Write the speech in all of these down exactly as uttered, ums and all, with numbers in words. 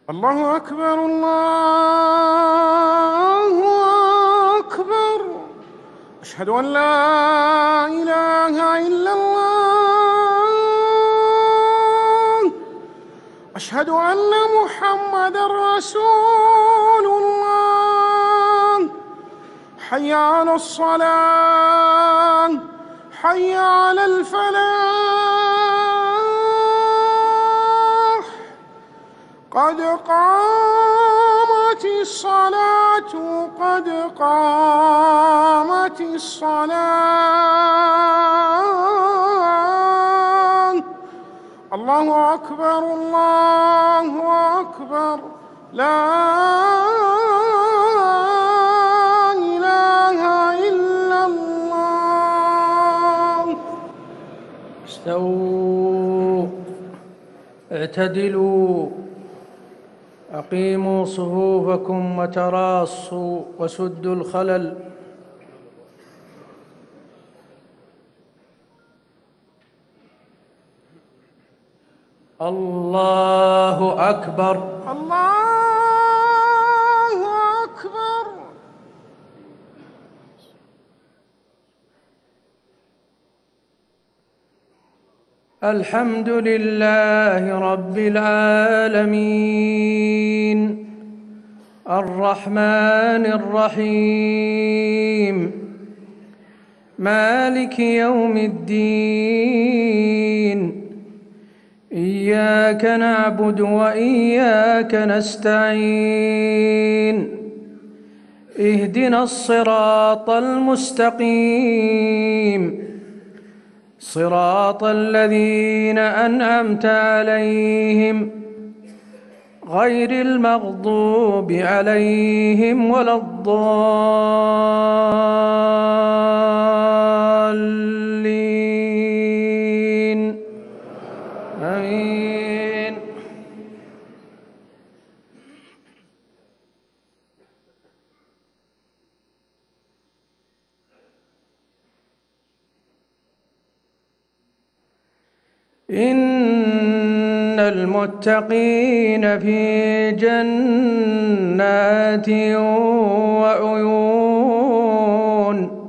الله أكبر الله أكبر. أشهد أن لا إله إلا الله. أشهد أن محمدًا رسول الله. حي على الصلاة، حي على الفلاح، قد قامت الصلاة، قد قامت الصلاة. الله أكبر الله أكبر. لا إله إلا الله. استووا، اعتدلوا، أقيموا صفوفكم وتراصوا وسدوا الخلل. الله أكبر الله أكبر. الحمد لله رب العالمين، الرحمن الرحيم، مالك يوم الدين. إياك نعبد وإياك نستعين. اهدنا الصراط المستقيم، صراط الذين أنعمت عليهم غير المغضوب عليهم ولا الضالين. آمين. إن المتقين في جنات وعيون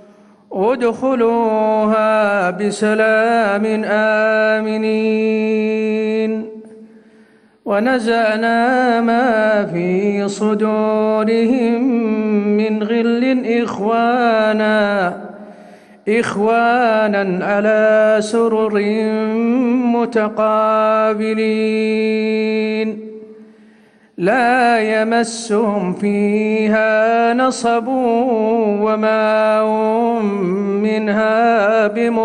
ادخلوها بسلام آمنين. ونزعنا ما في صدورهم من غل إخوانا إخوانا على سرر متقابلين، لا يمسهم فيها نصب وما هم منها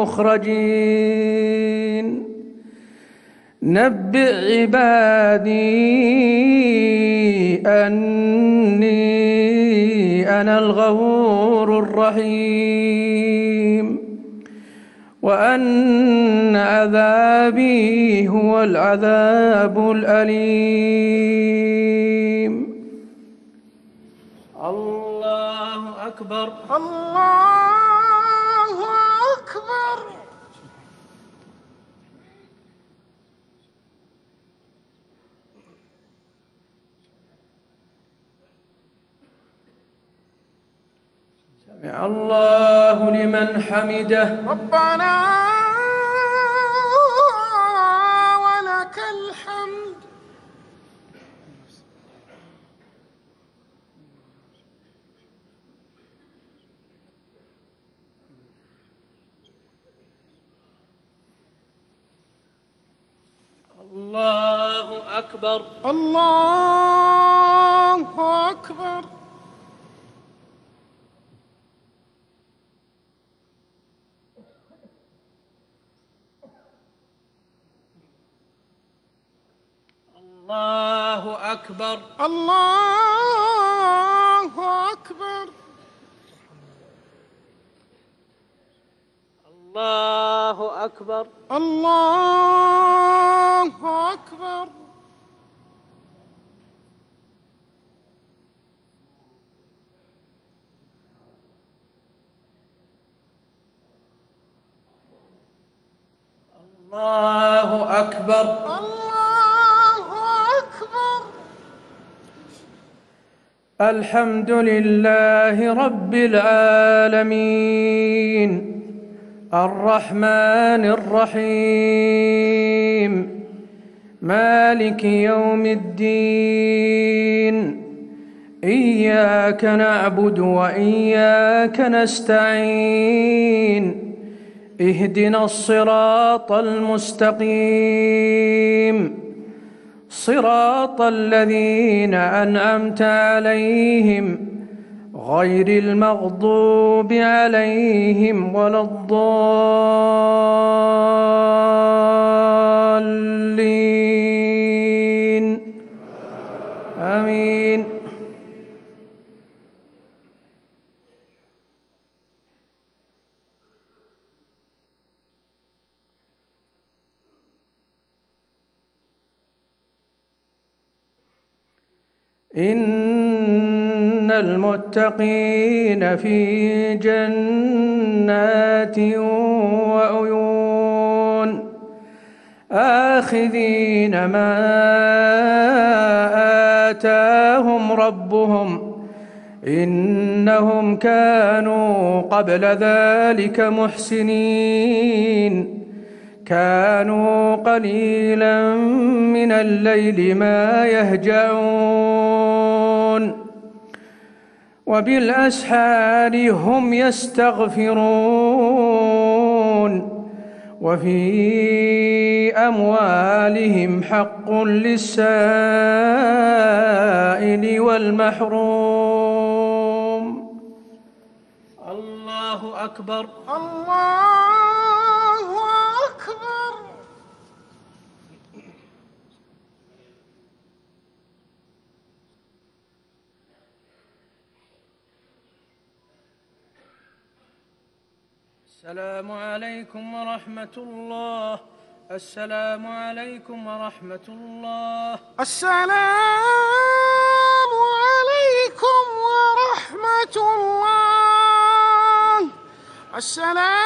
بمخرجين. نبئ عبادي أني أنا الغفور الرحيم، وأن عذابي هو العذاب الأليم. الله أكبر الله أكبر. سمع الله لمن حمده. ربنا ولك الحمد. الله أكبر الله أكبر. الله أكبر الله أكبر. الله أكبر الله أكبر. الله أكبر الله أكبر. الحمد لله رب العالمين الرحمن الرحيم مالك يوم الدين إياك نعبد وإياك نستعين اهدنا الصراط المستقيم صراط الذين أنعمت عليهم غير المغضوب عليهم ولا الضالين آمين. إن المتقين في جنات وعيون آخذين ما آتاهم ربهم إنهم كانوا قبل ذلك محسنين كانوا قليلا من الليل ما يهجعون وبالأسحار هم يستغفرون وفي أموالهم حق للسائل والمحروم. الله أكبر. الله أكبر. السلام عليكم ورحمة الله. السلام عليكم ورحمة الله. السلام عليكم ورحمة الله. السلام